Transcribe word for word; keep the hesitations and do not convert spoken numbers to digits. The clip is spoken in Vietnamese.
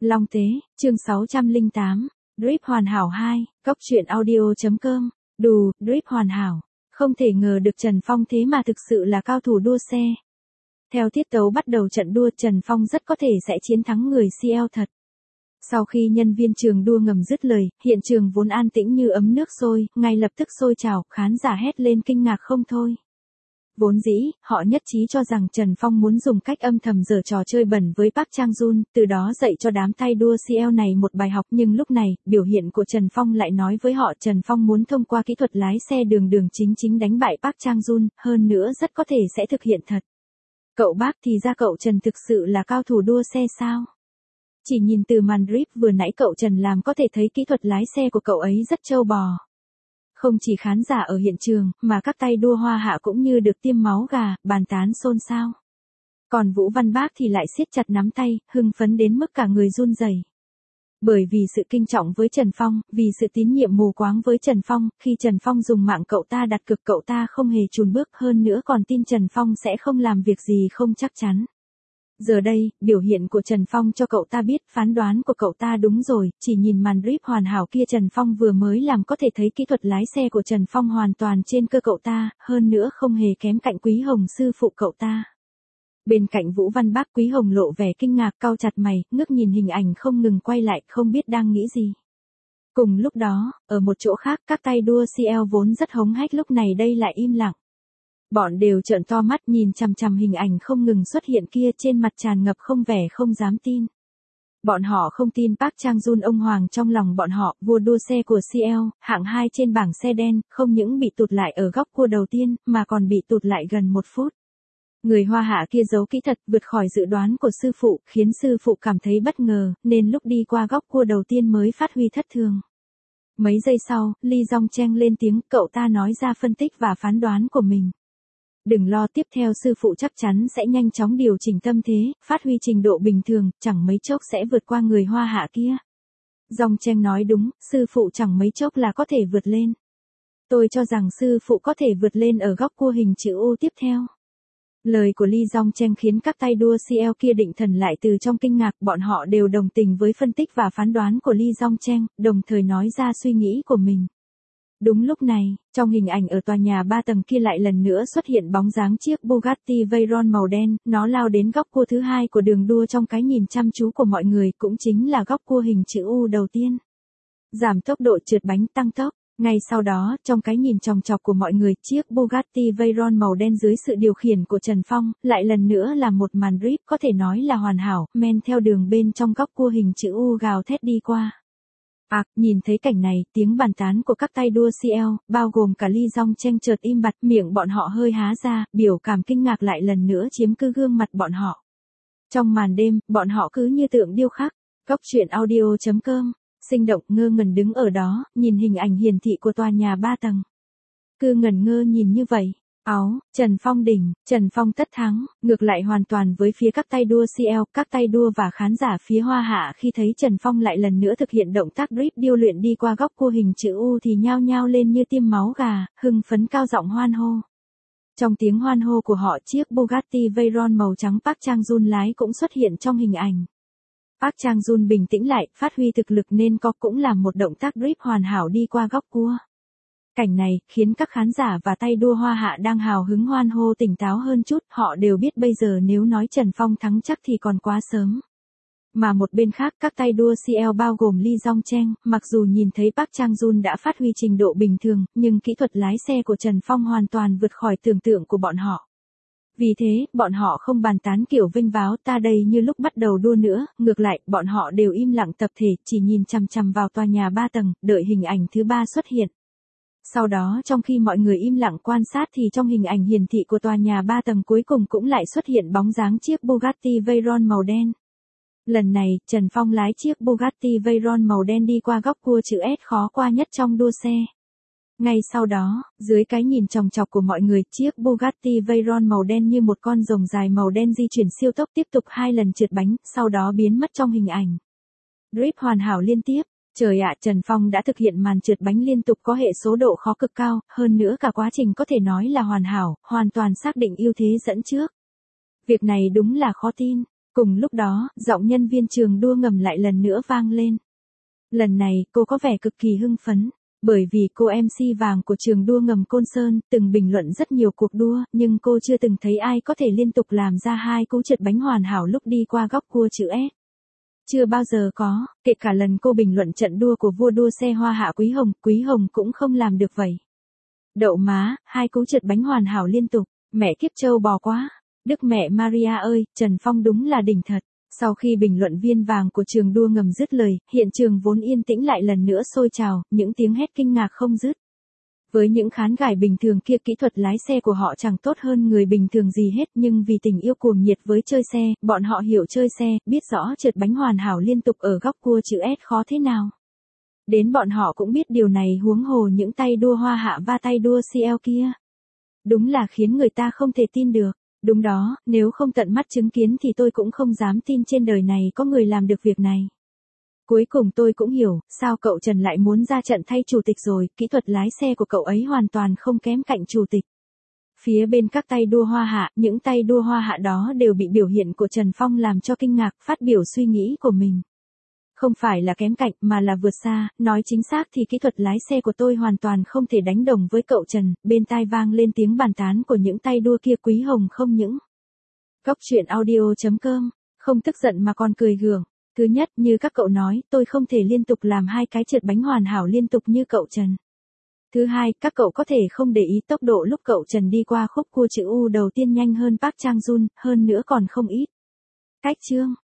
Long Tế, chương sáu trăm lẻ tám, Drip hoàn hảo hai, Cốc truyện audio.com, đù, Drip hoàn hảo. Không thể ngờ được Trần Phong thế mà thực sự là cao thủ đua xe. Theo tiết tấu bắt đầu trận đua, Trần Phong rất có thể sẽ chiến thắng người xê lờ thật. Sau khi nhân viên trường đua ngầm dứt lời, hiện trường vốn an tĩnh như ấm nước sôi, ngay lập tức sôi trào, khán giả hét lên kinh ngạc không thôi. Vốn dĩ, họ nhất trí cho rằng Trần Phong muốn dùng cách âm thầm giở trò chơi bẩn với Park Chang-jun, từ đó dạy cho đám tay đua xê lờ này một bài học, nhưng lúc này, biểu hiện của Trần Phong lại nói với họ Trần Phong muốn thông qua kỹ thuật lái xe đường đường chính chính đánh bại Park Chang-jun, hơn nữa rất có thể sẽ thực hiện thật. Cậu bác thì ra cậu Trần thực sự là cao thủ đua xe sao? Chỉ nhìn từ màn drip vừa nãy cậu Trần làm có thể thấy kỹ thuật lái xe của cậu ấy rất trâu bò. Không chỉ khán giả ở hiện trường, mà các tay đua hoa hạ cũng như được tiêm máu gà, bàn tán xôn xao. Còn Vũ Văn Bác thì lại siết chặt nắm tay, hưng phấn đến mức cả người run rẩy. Bởi vì sự kinh trọng với Trần Phong, vì sự tín nhiệm mù quáng với Trần Phong, khi Trần Phong dùng mạng cậu ta đặt cược cậu ta không hề chùn bước, hơn nữa còn tin Trần Phong sẽ không làm việc gì không chắc chắn. Giờ đây, biểu hiện của Trần Phong cho cậu ta biết phán đoán của cậu ta đúng rồi, chỉ nhìn màn drip hoàn hảo kia Trần Phong vừa mới làm có thể thấy kỹ thuật lái xe của Trần Phong hoàn toàn trên cơ cậu ta, hơn nữa không hề kém cạnh Quý Hồng sư phụ cậu ta. Bên cạnh Vũ Văn Bác, Quý Hồng lộ vẻ kinh ngạc, cau chặt mày, ngước nhìn hình ảnh không ngừng quay lại, không biết đang nghĩ gì. Cùng lúc đó, ở một chỗ khác, các tay đua xê lờ vốn rất hống hách lúc này đây lại im lặng. Bọn đều trợn to mắt nhìn chằm chằm hình ảnh không ngừng xuất hiện kia, trên mặt tràn ngập không vẻ không dám tin. Bọn họ không tin Park Chang-jun ông hoàng trong lòng bọn họ, vua đua xe của xê lờ, hạng hai trên bảng xe đen, không những bị tụt lại ở góc cua đầu tiên, mà còn bị tụt lại gần một phút. Người Hoa hạ kia giấu kỹ thật vượt khỏi dự đoán của sư phụ, khiến sư phụ cảm thấy bất ngờ, nên lúc đi qua góc cua đầu tiên mới phát huy thất thường. Mấy giây sau, Lee Jong Cheng lên tiếng, cậu ta nói ra phân tích và phán đoán của mình. Đừng lo, tiếp theo sư phụ chắc chắn sẽ nhanh chóng điều chỉnh tâm thế, phát huy trình độ bình thường, chẳng mấy chốc sẽ vượt qua người Hoa hạ kia. Jong Cheng nói đúng, sư phụ chẳng mấy chốc là có thể vượt lên. Tôi cho rằng sư phụ có thể vượt lên ở góc cua hình chữ U tiếp theo. Lời của Lee Jong Cheng khiến các tay đua xê lờ kia định thần lại từ trong kinh ngạc, bọn họ đều đồng tình với phân tích và phán đoán của Lee Jong Cheng, đồng thời nói ra suy nghĩ của mình. Đúng lúc này, trong hình ảnh ở tòa nhà ba tầng kia lại lần nữa xuất hiện bóng dáng chiếc Bugatti Veyron màu đen, nó lao đến góc cua thứ hai của đường đua trong cái nhìn chăm chú của mọi người, cũng chính là góc cua hình chữ U đầu tiên. Giảm tốc độ trượt bánh tăng tốc. Ngay sau đó, trong cái nhìn chòng chọc của mọi người, chiếc Bugatti Veyron màu đen dưới sự điều khiển của Trần Phong, lại lần nữa là một màn drip có thể nói là hoàn hảo, men theo đường bên trong góc cua hình chữ U gào thét đi qua. À, nhìn thấy cảnh này, tiếng bàn tán của các tay đua xê lờ, bao gồm cả Lee Jong Cheng chợt im bặt, miệng bọn họ hơi há ra, biểu cảm kinh ngạc lại lần nữa chiếm cứ gương mặt bọn họ. Trong màn đêm, bọn họ cứ như tượng điêu khắc. Cốc truyện audio.com, sinh động ngơ ngẩn đứng ở đó, nhìn hình ảnh hiển thị của tòa nhà ba tầng. Cứ ngẩn ngơ nhìn như vậy. Áo, Trần Phong đỉnh, Trần Phong tất thắng, ngược lại hoàn toàn với phía các tay đua xê lờ, các tay đua và khán giả phía Hoa hạ khi thấy Trần Phong lại lần nữa thực hiện động tác drip điêu luyện đi qua góc cua hình chữ U thì nhao nhao lên như tiêm máu gà, hưng phấn cao giọng hoan hô. Trong tiếng hoan hô của họ, chiếc Bugatti Veyron màu trắng Park Chang-jun lái cũng xuất hiện trong hình ảnh. Park Chang-jun bình tĩnh lại, phát huy thực lực nên có cũng làm một động tác drip hoàn hảo đi qua góc cua. Cảnh này, khiến các khán giả và tay đua Hoa hạ đang hào hứng hoan hô tỉnh táo hơn chút, họ đều biết bây giờ nếu nói Trần Phong thắng chắc thì còn quá sớm. Mà một bên khác, các tay đua xê lờ bao gồm Lee Jong Cheng, mặc dù nhìn thấy Park Chang-jun đã phát huy trình độ bình thường, nhưng kỹ thuật lái xe của Trần Phong hoàn toàn vượt khỏi tưởng tượng của bọn họ. Vì thế, bọn họ không bàn tán kiểu vênh váo ta đây như lúc bắt đầu đua nữa, ngược lại, bọn họ đều im lặng tập thể, chỉ nhìn chằm chằm vào tòa nhà ba tầng, đợi hình ảnh thứ ba xuất hiện. Sau đó trong khi mọi người im lặng quan sát thì trong hình ảnh hiển thị của tòa nhà ba tầng cuối cùng cũng lại xuất hiện bóng dáng chiếc Bugatti Veyron màu đen. Lần này, Trần Phong lái chiếc Bugatti Veyron màu đen đi qua góc cua chữ S khó qua nhất trong đua xe. Ngay sau đó, dưới cái nhìn chòng chọc của mọi người, chiếc Bugatti Veyron màu đen như một con rồng dài màu đen di chuyển siêu tốc tiếp tục hai lần trượt bánh, sau đó biến mất trong hình ảnh. Drip hoàn hảo liên tiếp. Trời ạ, Trần Phong đã thực hiện màn trượt bánh liên tục có hệ số độ khó cực cao, hơn nữa cả quá trình có thể nói là hoàn hảo, hoàn toàn xác định ưu thế dẫn trước. Việc này đúng là khó tin. Cùng lúc đó, giọng nhân viên trường đua ngầm lại lần nữa vang lên. Lần này, cô có vẻ cực kỳ hưng phấn, bởi vì cô em xê vàng của trường đua ngầm Côn Sơn từng bình luận rất nhiều cuộc đua, nhưng cô chưa từng thấy ai có thể liên tục làm ra hai cú trượt bánh hoàn hảo lúc đi qua góc cua chữ S. Chưa bao giờ có, kể cả lần cô bình luận trận đua của vua đua xe Hoa Hạ Quý Hồng, Quý Hồng cũng không làm được vậy. Đậu má, hai cú trượt bánh hoàn hảo liên tục, mẹ kiếp trâu bò quá. Đức mẹ Maria ơi, Trần Phong đúng là đỉnh thật. Sau khi bình luận viên vàng của trường đua ngầm dứt lời, hiện trường vốn yên tĩnh lại lần nữa sôi trào, những tiếng hét kinh ngạc không dứt. Với những khán gải bình thường kia, kỹ thuật lái xe của họ chẳng tốt hơn người bình thường gì hết, nhưng vì tình yêu cuồng nhiệt với chơi xe, bọn họ hiểu chơi xe, biết rõ trượt bánh hoàn hảo liên tục ở góc cua chữ S khó thế nào. Đến bọn họ cũng biết điều này, huống hồ những tay đua Hoa Hạ và tay đua xê lờ kia. Đúng là khiến người ta không thể tin được. Đúng đó, nếu không tận mắt chứng kiến thì tôi cũng không dám tin trên đời này có người làm được việc này. Cuối cùng tôi cũng hiểu, sao cậu Trần lại muốn ra trận thay chủ tịch rồi, kỹ thuật lái xe của cậu ấy hoàn toàn không kém cạnh chủ tịch. Phía bên các tay đua Hoa Hạ, những tay đua Hoa Hạ đó đều bị biểu hiện của Trần Phong làm cho kinh ngạc, phát biểu suy nghĩ của mình. Không phải là kém cạnh mà là vượt xa, nói chính xác thì kỹ thuật lái xe của tôi hoàn toàn không thể đánh đồng với cậu Trần, bên tai vang lên tiếng bàn tán của những tay đua kia. Quý Hồng không những Cóc truyện audio chấm com, không tức giận mà còn cười gượng. Thứ nhất, như các cậu nói, tôi không thể liên tục làm hai cái trượt bánh hoàn hảo liên tục như cậu Trần. Thứ hai, các cậu có thể không để ý tốc độ lúc cậu Trần đi qua khúc cua chữ U đầu tiên nhanh hơn Park Chang Jun, hơn nữa còn không ít. Cách chương